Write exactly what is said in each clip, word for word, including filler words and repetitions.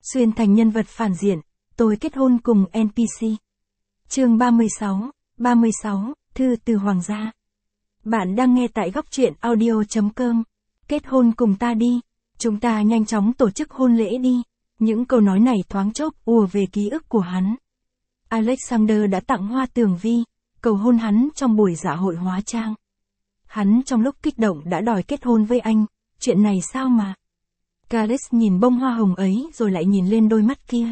Xuyên thành nhân vật phản diện, tôi kết hôn cùng en pê xê. Chương ba mươi sáu, ba mươi sáu, thư từ Hoàng gia. Bạn đang nghe tại góc truyện audio chấm com. Kết hôn cùng ta đi, chúng ta nhanh chóng tổ chức hôn lễ đi. Những câu nói này thoáng chốc ùa về ký ức của hắn. Alexander đã tặng hoa tường vi, cầu hôn hắn trong buổi dạ hội hóa trang. Hắn trong lúc kích động đã đòi kết hôn với anh, chuyện này sao mà. Carlos nhìn bông hoa hồng ấy rồi lại nhìn lên đôi mắt kia.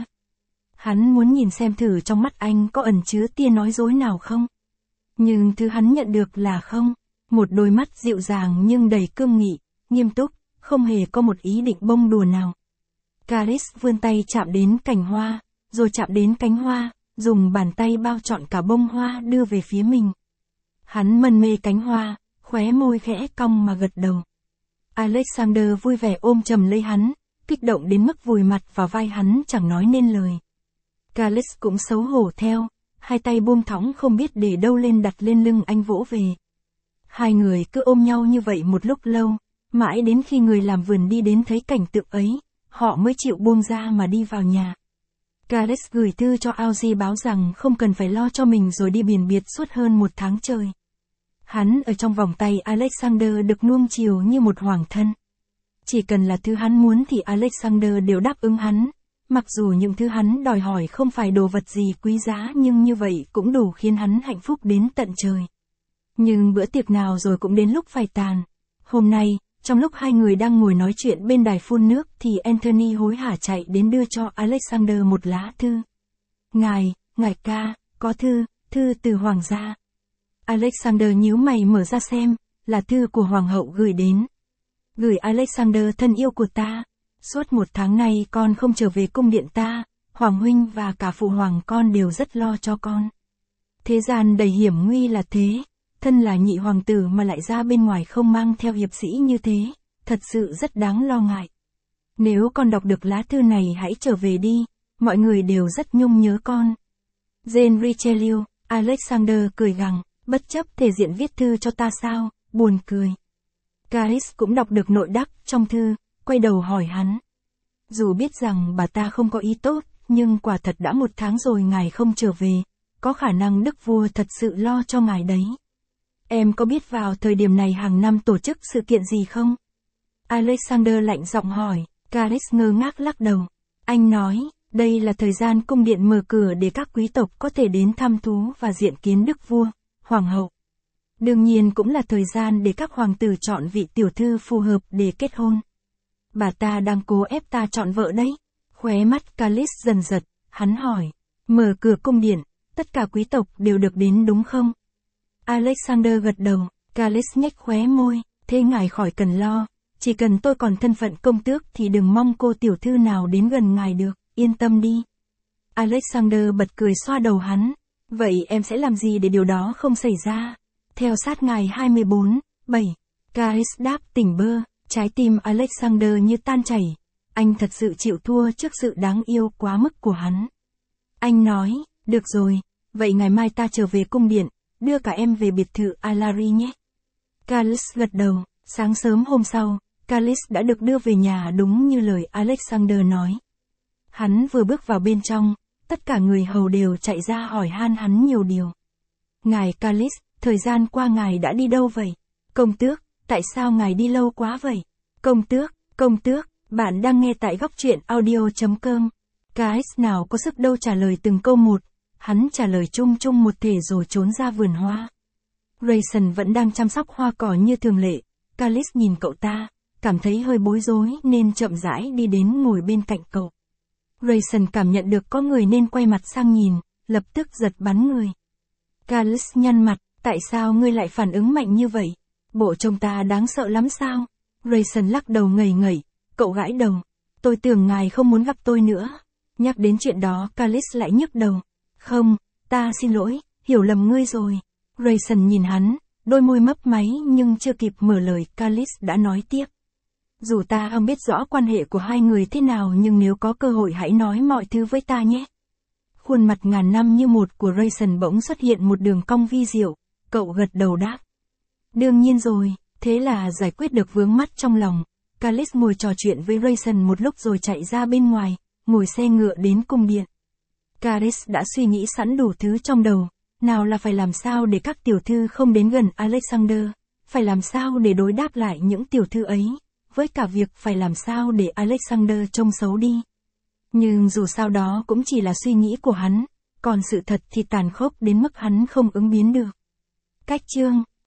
Hắn muốn nhìn xem thử trong mắt anh có ẩn chứa tia nói dối nào không. Nhưng thứ hắn nhận được là không, một đôi mắt dịu dàng nhưng đầy cương nghị, nghiêm túc, không hề có một ý định bông đùa nào. Carlos vươn tay chạm đến cành hoa, rồi chạm đến cánh hoa, dùng bàn tay bao trọn cả bông hoa đưa về phía mình. Hắn mân mê cánh hoa, khóe môi khẽ cong mà gật đầu. Alexander vui vẻ ôm chầm lấy hắn, kích động đến mức vùi mặt vào vai hắn chẳng nói nên lời. Carlos cũng xấu hổ theo, hai tay buông thõng không biết để đâu lên đặt lên lưng anh vỗ về. Hai người cứ ôm nhau như vậy một lúc lâu, mãi đến khi người làm vườn đi đến thấy cảnh tượng ấy, họ mới chịu buông ra mà đi vào nhà. Carlos gửi thư cho Audrey báo rằng không cần phải lo cho mình rồi đi biển biệt suốt hơn một tháng trời. Hắn ở trong vòng tay Alexander được nuông chiều như một hoàng thân. Chỉ cần là thứ hắn muốn thì Alexander đều đáp ứng hắn, mặc dù những thứ hắn đòi hỏi không phải đồ vật gì quý giá nhưng như vậy cũng đủ khiến hắn hạnh phúc đến tận trời. Nhưng bữa tiệc nào rồi cũng đến lúc phải tàn. Hôm nay, trong lúc hai người đang ngồi nói chuyện bên đài phun nước thì Anthony hối hả chạy đến đưa cho Alexander một lá thư. Ngài, ngài ca, có thư, thư từ Hoàng gia. Alexander nhíu mày mở ra xem, là thư của Hoàng hậu gửi đến. Gửi Alexander thân yêu của ta, suốt một tháng nay con không trở về cung điện ta, Hoàng huynh và cả phụ hoàng con đều rất lo cho con. Thế gian đầy hiểm nguy là thế, thân là nhị hoàng tử mà lại ra bên ngoài không mang theo hiệp sĩ như thế, thật sự rất đáng lo ngại. Nếu con đọc được lá thư này hãy trở về đi, mọi người đều rất nhung nhớ con. Jane Richelieu, Alexander cười gằn, bất chấp thể diện viết thư cho ta sao, buồn cười. Carlos cũng đọc được nội đắc trong thư, quay đầu hỏi hắn. Dù biết rằng bà ta không có ý tốt, nhưng quả thật đã một tháng rồi ngài không trở về, có khả năng đức vua thật sự lo cho ngài đấy. Em có biết vào thời điểm này hàng năm tổ chức sự kiện gì không? Alexander lạnh giọng hỏi, Carlos ngơ ngác lắc đầu. Anh nói, đây là thời gian cung điện mở cửa để các quý tộc có thể đến thăm thú và diện kiến đức vua, hoàng hậu. Đương nhiên cũng là thời gian để các hoàng tử chọn vị tiểu thư phù hợp để kết hôn. Bà ta đang cố ép ta chọn vợ đấy. Khóe mắt Carlos dần giật, hắn hỏi, mở cửa cung điện, tất cả quý tộc đều được đến đúng không? Alexander gật đầu, Carlos nhếch khóe môi, thế ngài khỏi cần lo, chỉ cần tôi còn thân phận công tước thì đừng mong cô tiểu thư nào đến gần ngài được, yên tâm đi. Alexander bật cười xoa đầu hắn, vậy em sẽ làm gì để điều đó không xảy ra? Theo sát ngài hai mươi bốn, bảy, Carlos đáp tỉnh bơ, trái tim Alexander như tan chảy, anh thật sự chịu thua trước sự đáng yêu quá mức của hắn. Anh nói, được rồi, vậy ngày mai ta trở về cung điện, đưa cả em về biệt thự Alary nhé. Carlos gật đầu, sáng sớm hôm sau, Carlos đã được đưa về nhà đúng như lời Alexander nói. Hắn vừa bước vào bên trong, tất cả người hầu đều chạy ra hỏi han hắn nhiều điều. Ngài Carlos, thời gian qua ngài đã đi đâu vậy? Công tước, tại sao ngài đi lâu quá vậy? Công tước, công tước, bạn đang nghe tại góc truyện audio chấm com. Carlos nào có sức đâu trả lời từng câu một, hắn trả lời chung chung một thể rồi trốn ra vườn hoa. Grayson vẫn đang chăm sóc hoa cỏ như thường lệ, Carlos nhìn cậu ta, cảm thấy hơi bối rối nên chậm rãi đi đến ngồi bên cạnh cậu. Grayson cảm nhận được có người nên quay mặt sang nhìn, lập tức giật bắn người. Carlos nhăn mặt, tại sao ngươi lại phản ứng mạnh như vậy? Bộ trông ta đáng sợ lắm sao? Grayson lắc đầu ngẩy ngẩy, cậu gãi đầu. Tôi tưởng ngài không muốn gặp tôi nữa. Nhắc đến chuyện đó Carlos lại nhức đầu. Không, ta xin lỗi, hiểu lầm ngươi rồi. Grayson nhìn hắn, đôi môi mấp máy nhưng chưa kịp mở lời Carlos đã nói tiếp. Dù ta không biết rõ quan hệ của hai người thế nào nhưng nếu có cơ hội hãy nói mọi thứ với ta nhé. Khuôn mặt ngàn năm như một của Grayson bỗng xuất hiện một đường cong vi diệu, cậu gật đầu đáp. Đương nhiên rồi, thế là giải quyết được vướng mắc trong lòng. Carlos ngồi trò chuyện với Grayson một lúc rồi chạy ra bên ngoài, ngồi xe ngựa đến cung điện. Caris đã suy nghĩ sẵn đủ thứ trong đầu, nào là phải làm sao để các tiểu thư không đến gần Alexander, phải làm sao để đối đáp lại những tiểu thư ấy, với cả việc phải làm sao để Alexander trông xấu đi. Nhưng dù sao đó cũng chỉ là suy nghĩ của hắn, còn sự thật thì tàn khốc đến mức hắn không ứng biến được. Cách chương